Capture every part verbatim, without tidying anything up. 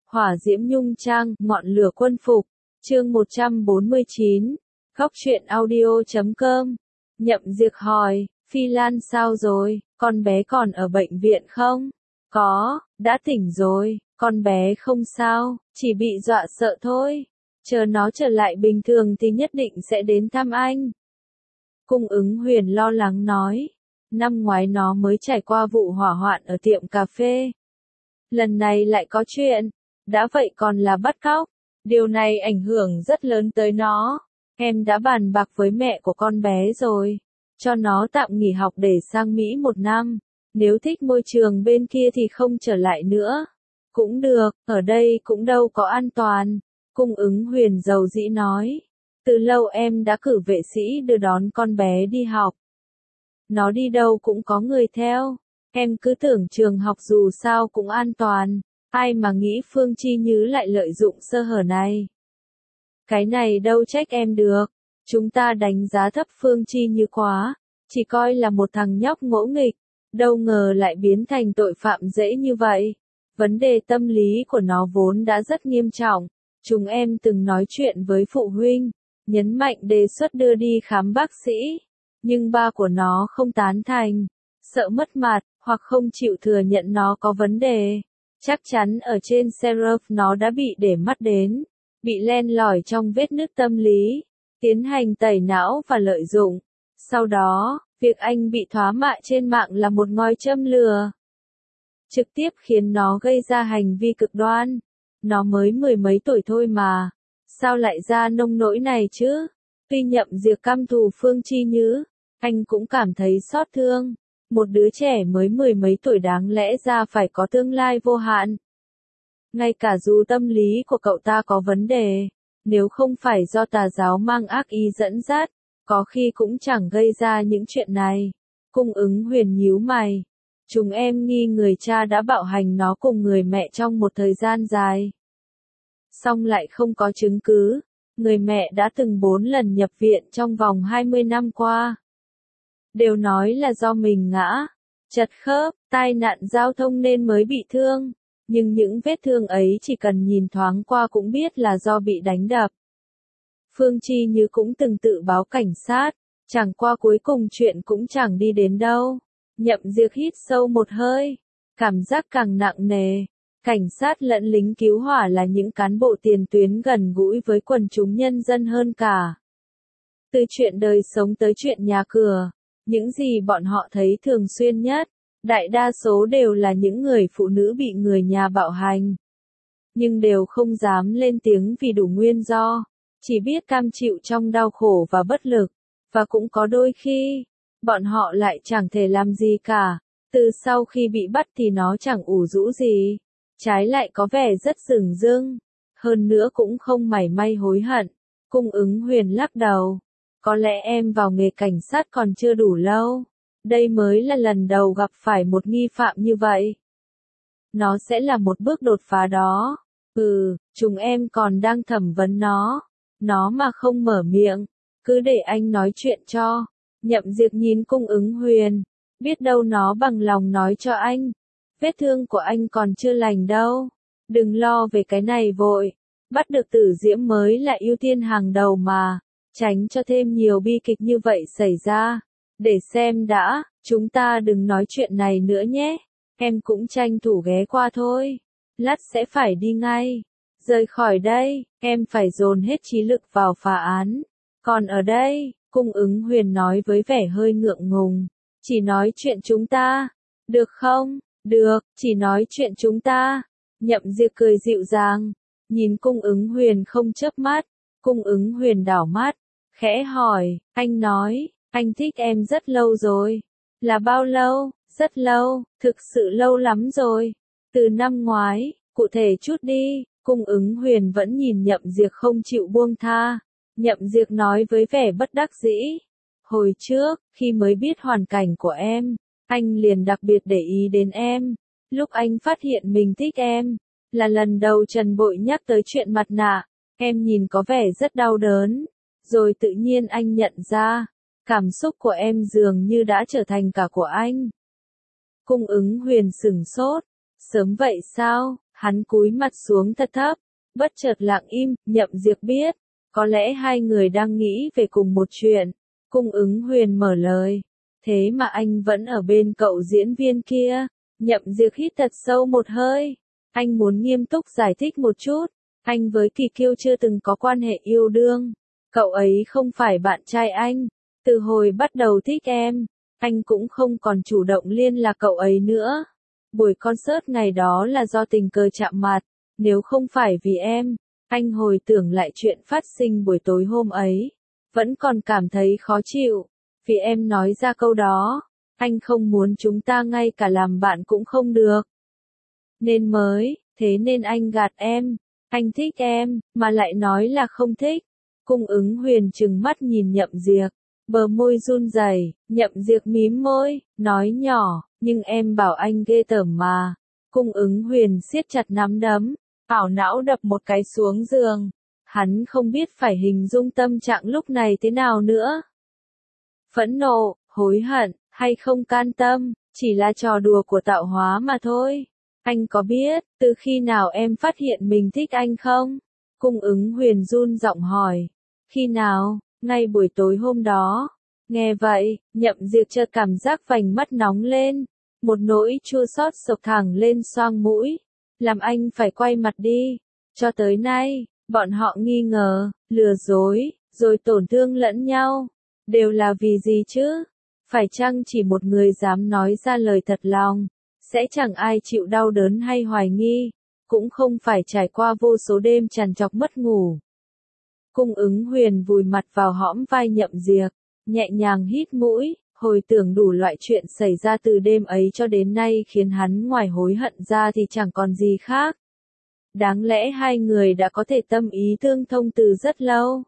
Hỏa diễm nhung trang, ngọn lửa quân phục. Chương một trăm bốn mươi chín. Góc truyện audio chấm com. Nhậm Diệc hỏi, Phi Lan sao rồi, con bé còn ở bệnh viện không? Có, đã tỉnh rồi, con bé không sao, chỉ bị dọa sợ thôi. Chờ nó trở lại bình thường thì nhất định sẽ đến thăm anh. Cung ứng huyền lo lắng nói. Năm ngoái nó mới trải qua vụ hỏa hoạn ở tiệm cà phê. Lần này lại có chuyện. Đã vậy còn là bắt cóc. Điều này ảnh hưởng rất lớn tới nó. Em đã bàn bạc với mẹ của con bé rồi. Cho nó tạm nghỉ học để sang Mỹ một năm. Nếu thích môi trường bên kia thì không trở lại nữa. Cũng được, ở đây cũng đâu có an toàn. Cung ứng huyền dầu dĩ nói. Từ lâu em đã cử vệ sĩ đưa đón con bé đi học. Nó đi đâu cũng có người theo. Em cứ tưởng trường học dù sao cũng an toàn. Ai mà nghĩ Phương Chi Nhứ lại lợi dụng sơ hở này. Cái này đâu trách em được. Chúng ta đánh giá thấp Phương Chi Nhứ quá. Chỉ coi là một thằng nhóc ngỗ nghịch. Đâu ngờ lại biến thành tội phạm dễ như vậy. Vấn đề tâm lý của nó vốn đã rất nghiêm trọng. Chúng em từng nói chuyện với phụ huynh. Nhấn mạnh đề xuất đưa đi khám bác sĩ. Nhưng ba của nó không tán thành. Sợ mất mặt, hoặc không chịu thừa nhận nó có vấn đề. Chắc chắn ở trên Seraph nó đã bị để mắt đến. Bị len lỏi trong vết nứt tâm lý. Tiến hành tẩy não và lợi dụng. Sau đó, việc anh bị thoá mạ trên mạng là một ngòi châm lửa. Trực tiếp khiến nó gây ra hành vi cực đoan. Nó mới mười mấy tuổi thôi mà. Sao lại ra nông nỗi này chứ? Tuy Nhậm Diệc căm thù Phương Chi Nhứ, anh cũng cảm thấy xót thương. Một đứa trẻ mới mười mấy tuổi đáng lẽ ra phải có tương lai vô hạn. Ngay cả dù tâm lý của cậu ta có vấn đề, nếu không phải do tà giáo mang ác ý dẫn dắt, có khi cũng chẳng gây ra những chuyện này. Cung ứng huyền nhíu mày. Chúng em nghi người cha đã bạo hành nó cùng người mẹ trong một thời gian dài. Song lại không có chứng cứ. Người mẹ đã từng bốn lần nhập viện trong vòng hai mươi năm qua. Đều nói là do mình ngã, chật khớp, tai nạn giao thông nên mới bị thương. Nhưng những vết thương ấy chỉ cần nhìn thoáng qua cũng biết là do bị đánh đập. Phương Chi Nhứ cũng từng tự báo cảnh sát, chẳng qua cuối cùng chuyện cũng chẳng đi đến đâu. Nhậm Diệc hít sâu một hơi, cảm giác càng nặng nề. Cảnh sát lẫn lính cứu hỏa là những cán bộ tiền tuyến gần gũi với quần chúng nhân dân hơn cả. Từ chuyện đời sống tới chuyện nhà cửa, những gì bọn họ thấy thường xuyên nhất, đại đa số đều là những người phụ nữ bị người nhà bạo hành. Nhưng đều không dám lên tiếng vì đủ nguyên do, chỉ biết cam chịu trong đau khổ và bất lực, và cũng có đôi khi, bọn họ lại chẳng thể làm gì cả, từ sau khi bị bắt thì nó chẳng ủ rũ gì. Trái lại có vẻ rất dửng dưng, hơn nữa cũng không mảy may hối hận. Cung ứng huyền lắc đầu. Có lẽ em vào nghề cảnh sát còn chưa đủ lâu. Đây mới là lần đầu gặp phải một nghi phạm như vậy. Nó sẽ là một bước đột phá đó. Ừ, chúng em còn đang thẩm vấn nó. Nó mà không mở miệng, cứ để anh nói chuyện cho. Nhậm Diệc nhìn cung ứng huyền. Biết đâu nó bằng lòng nói cho anh. Vết thương của anh còn chưa lành đâu. Đừng lo về cái này vội. Bắt được Tử Diễm mới là ưu tiên hàng đầu mà. Tránh cho thêm nhiều bi kịch như vậy xảy ra. Để xem đã, chúng ta đừng nói chuyện này nữa nhé. Em cũng tranh thủ ghé qua thôi. Lát sẽ phải đi ngay. Rời khỏi đây, em phải dồn hết trí lực vào phá án. Còn ở đây, cung ứng huyền nói với vẻ hơi ngượng ngùng. Chỉ nói chuyện chúng ta. Được không? Được, chỉ nói chuyện chúng ta. Nhậm Diệc cười dịu dàng. Nhìn cung ứng huyền không chớp mắt. Cung ứng huyền đảo mắt. Khẽ hỏi, anh nói, anh thích em rất lâu rồi. Là bao lâu? Rất lâu, thực sự lâu lắm rồi. Từ năm ngoái, cụ thể chút đi. Cung ứng huyền vẫn nhìn Nhậm Diệc không chịu buông tha. Nhậm Diệc nói với vẻ bất đắc dĩ. Hồi trước, khi mới biết hoàn cảnh của em, anh liền đặc biệt để ý đến em. Lúc anh phát hiện mình thích em, là lần đầu Trần Bội nhắc tới chuyện mặt nạ, em nhìn có vẻ rất đau đớn. Rồi tự nhiên anh nhận ra, cảm xúc của em dường như đã trở thành cả của anh. Cung ứng huyền sửng sốt. Sớm vậy sao? Hắn cúi mặt xuống thật thấp, bất chợt lặng im, Nhậm Diệp biết, có lẽ hai người đang nghĩ về cùng một chuyện. Cung Ứng Huyền mở lời, thế mà anh vẫn ở bên cậu diễn viên kia. Nhậm Diệp hít thật sâu một hơi, anh muốn nghiêm túc giải thích một chút, anh với Kỳ Kiêu chưa từng có quan hệ yêu đương, cậu ấy không phải bạn trai anh, từ hồi bắt đầu thích em, anh cũng không còn chủ động liên lạc cậu ấy nữa. Buổi concert ngày đó là do tình cờ chạm mặt, nếu không phải vì em, anh hồi tưởng lại chuyện phát sinh buổi tối hôm ấy, vẫn còn cảm thấy khó chịu, vì em nói ra câu đó, anh không muốn chúng ta ngay cả làm bạn cũng không được. Nên mới, thế nên anh gạt em, anh thích em, mà lại nói là không thích. Cung Ứng Huyền trừng mắt nhìn Nhậm Diệp, bờ môi run rẩy, Nhậm Diệp mím môi, nói nhỏ, nhưng em bảo anh ghê tởm mà. Cung Ứng Huyền siết chặt nắm đấm, ảo não đập một cái xuống giường. Hắn không biết phải hình dung tâm trạng lúc này thế nào nữa. Phẫn nộ, hối hận, hay không can tâm, chỉ là trò đùa của tạo hóa mà thôi. Anh có biết, từ khi nào em phát hiện mình thích anh không? Cung Ứng Huyền run giọng hỏi. Khi nào? Ngay buổi tối hôm đó. Nghe vậy, Nhậm Diệp chợt cảm giác vành mắt nóng lên. Một nỗi chua xót sộc thẳng lên xoang mũi. Làm anh phải quay mặt đi. Cho tới nay, bọn họ nghi ngờ, lừa dối, rồi tổn thương lẫn nhau. Đều là vì gì chứ? Phải chăng chỉ một người dám nói ra lời thật lòng, sẽ chẳng ai chịu đau đớn hay hoài nghi, cũng không phải trải qua vô số đêm trằn trọc mất ngủ. Cung Ứng Huyền vùi mặt vào hõm vai Nhậm Diệp, nhẹ nhàng hít mũi, hồi tưởng đủ loại chuyện xảy ra từ đêm ấy cho đến nay khiến hắn ngoài hối hận ra thì chẳng còn gì khác. Đáng lẽ hai người đã có thể tâm ý tương thông từ rất lâu.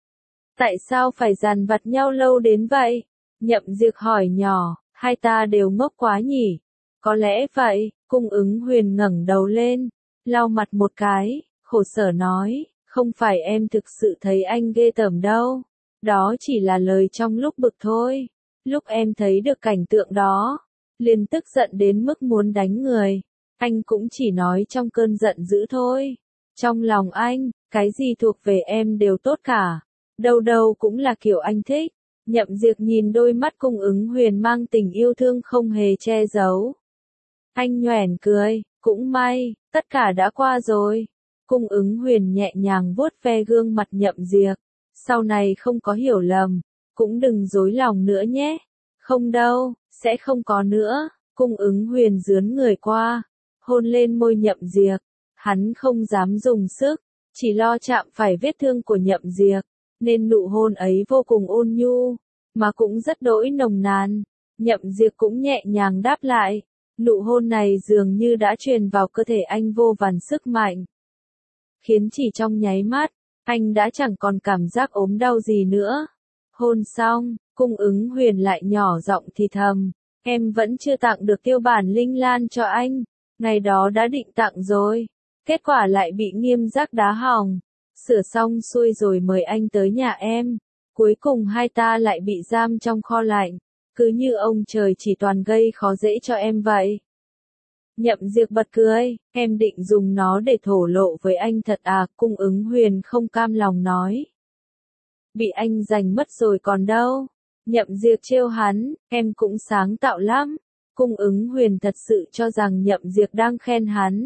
Tại sao phải dằn vặt nhau lâu đến vậy? Nhậm Diệp hỏi nhỏ, hai ta đều ngốc quá nhỉ? Có lẽ vậy. Cung Ứng Huyền ngẩng đầu lên, lau mặt một cái, khổ sở nói, không phải em thực sự thấy anh ghê tởm đâu. Đó chỉ là lời trong lúc bực thôi. Lúc em thấy được cảnh tượng đó, liền tức giận đến mức muốn đánh người. Anh cũng chỉ nói trong cơn giận dữ thôi. Trong lòng anh, cái gì thuộc về em đều tốt cả. Đâu đâu cũng là kiểu anh thích. Nhậm Diệp nhìn đôi mắt Cung Ứng Huyền mang tình yêu thương không hề che giấu. Anh nhoẻn cười, cũng may, tất cả đã qua rồi. Cung Ứng Huyền nhẹ nhàng vuốt ve gương mặt Nhậm Diệp. Sau này không có hiểu lầm, cũng đừng dối lòng nữa nhé. Không đâu, sẽ không có nữa. Cung Ứng Huyền dướn người qua, hôn lên môi Nhậm Diệp. Hắn không dám dùng sức, chỉ lo chạm phải vết thương của Nhậm Diệp, nên nụ hôn ấy vô cùng ôn nhu, mà cũng rất đỗi nồng nàn. Nhậm Diệp cũng nhẹ nhàng đáp lại. Nụ hôn này dường như đã truyền vào cơ thể anh vô vàn sức mạnh, khiến chỉ trong nháy mắt, anh đã chẳng còn cảm giác ốm đau gì nữa. Hôn xong, Cung Ứng Huyền lại nhỏ giọng thì thầm, em vẫn chưa tặng được tiêu bản linh lan cho anh, ngày đó đã định tặng rồi, kết quả lại bị Nghiêm Giác đá hỏng, sửa xong xuôi rồi mời anh tới nhà em, cuối cùng hai ta lại bị giam trong kho lạnh, cứ như ông trời chỉ toàn gây khó dễ cho em vậy. Nhậm Diệp bật cười, em định dùng nó để thổ lộ với anh thật à? Cung Ứng Huyền không cam lòng nói. Bị anh giành mất rồi còn đâu. Nhậm Diệp trêu hắn, em cũng sáng tạo lắm. Cung Ứng Huyền thật sự cho rằng Nhậm Diệp đang khen hắn.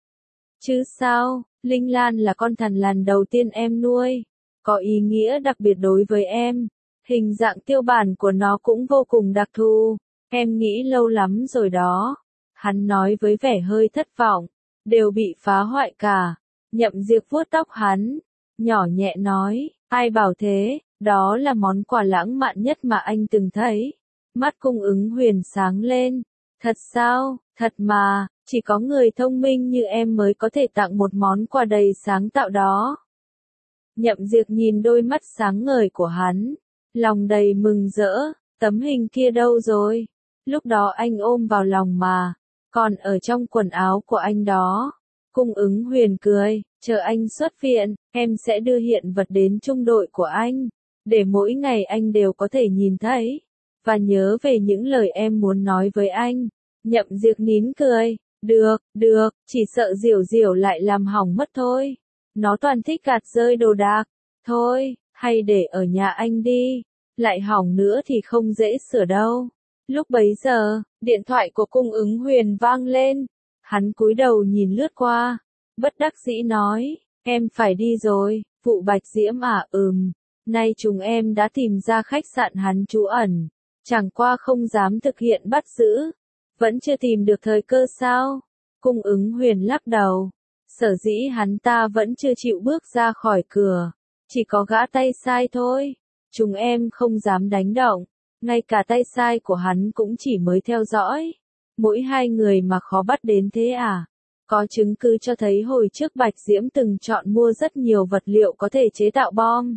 Chứ sao, Linh Lan là con thằn lằn đầu tiên em nuôi, có ý nghĩa đặc biệt đối với em. Hình dạng tiêu bản của nó cũng vô cùng đặc thù, em nghĩ lâu lắm rồi đó. Hắn nói với vẻ hơi thất vọng, đều bị phá hoại cả. Nhậm Diệp vuốt tóc hắn, nhỏ nhẹ nói, ai bảo thế, đó là món quà lãng mạn nhất mà anh từng thấy. Mắt Cung Ứng Huyền sáng lên, thật sao, thật mà, chỉ có người thông minh như em mới có thể tặng một món quà đầy sáng tạo đó. Nhậm Diệp nhìn đôi mắt sáng ngời của hắn, lòng đầy mừng rỡ, tấm hình kia đâu rồi? Lúc đó anh ôm vào lòng mà, còn ở trong quần áo của anh đó. Cung Ứng Huyền cười, chờ anh xuất viện, em sẽ đưa hiện vật đến trung đội của anh, để mỗi ngày anh đều có thể nhìn thấy, và nhớ về những lời em muốn nói với anh. Nhậm Diệp nín cười, Được, được, chỉ sợ Diểu Diểu lại làm hỏng mất thôi. Nó toàn thích gạt rơi đồ đạc. Thôi, hay để ở nhà anh đi. Lại hỏng nữa thì không dễ sửa đâu. Lúc bấy giờ, điện thoại của cung ứng huyền vang lên. Hắn cúi đầu nhìn lướt qua. Bất đắc dĩ nói, em phải đi rồi, vụ Bạch Diễm à ừm. Nay chúng em đã tìm ra khách sạn hắn trú ẩn. Chẳng qua không dám thực hiện bắt giữ. Vẫn chưa tìm được thời cơ sao? Cung ứng huyền lắc đầu. Sở dĩ hắn ta vẫn chưa chịu bước ra khỏi cửa. Chỉ có gã tay sai thôi. Chúng em không dám đánh động. Ngay cả tay sai của hắn cũng chỉ mới theo dõi. Mỗi hai người mà khó bắt đến thế à? Có chứng cứ cho thấy hồi trước Bạch Diễm từng chọn mua rất nhiều vật liệu có thể chế tạo bom.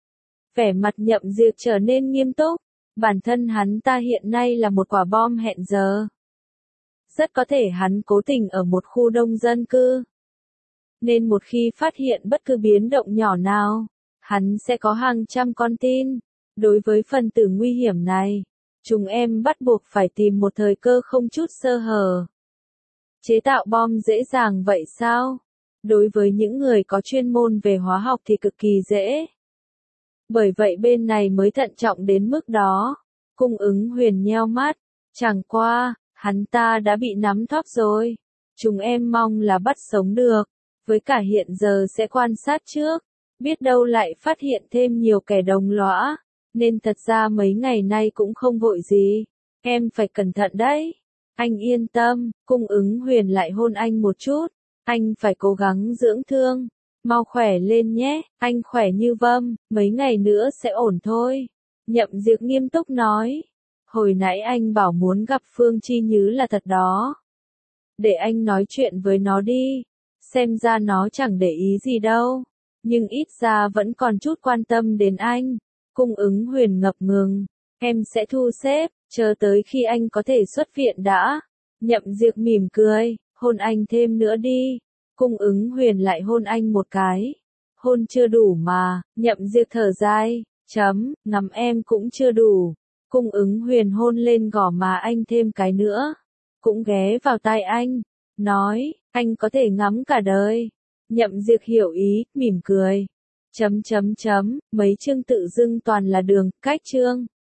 Vẻ mặt Nhậm Diệp trở nên nghiêm túc. Bản thân hắn ta hiện nay là một quả bom hẹn giờ. Rất có thể hắn cố tình ở một khu đông dân cư. Nên một khi phát hiện bất cứ biến động nhỏ nào, hắn sẽ có hàng trăm con tin. Đối với phần tử nguy hiểm này, chúng em bắt buộc phải tìm một thời cơ không chút sơ hở. Chế tạo bom dễ dàng vậy sao? Đối với những người có chuyên môn về hóa học thì cực kỳ dễ. Bởi vậy bên này mới thận trọng đến mức đó. Cung ứng huyền nheo mắt. Chẳng qua, hắn ta đã bị nắm thóp rồi. Chúng em mong là bắt sống được. Với cả hiện giờ sẽ quan sát trước. Biết đâu lại phát hiện thêm nhiều kẻ đồng lõa. Nên thật ra mấy ngày nay cũng không vội gì. Em phải cẩn thận đấy. Anh yên tâm, cung ứng huyền lại hôn anh một chút. Anh phải cố gắng dưỡng thương. Mau khỏe lên nhé, anh khỏe như vâm, mấy ngày nữa sẽ ổn thôi. Nhậm Diệp nghiêm túc nói. Hồi nãy anh bảo muốn gặp Phương Chi Nhứ là thật đó. Để anh nói chuyện với nó đi. Xem ra nó chẳng để ý gì đâu. Nhưng ít ra vẫn còn chút quan tâm đến anh. Cung ứng huyền ngập ngừng. Em sẽ thu xếp, chờ tới khi anh có thể xuất viện đã. Nhậm Diệp mỉm cười, hôn anh thêm nữa đi. Cung ứng huyền lại hôn anh một cái. Hôn chưa đủ mà, Nhậm Diệp thở dài, chấm, ngắm em cũng chưa đủ. Cung ứng huyền hôn lên gò má anh thêm cái nữa. Cũng ghé vào tai anh, nói, anh có thể ngắm cả đời. Nhậm Diệp hiểu ý, mỉm cười. Chấm chấm chấm, mấy chương tự dưng toàn là đường, cách chương.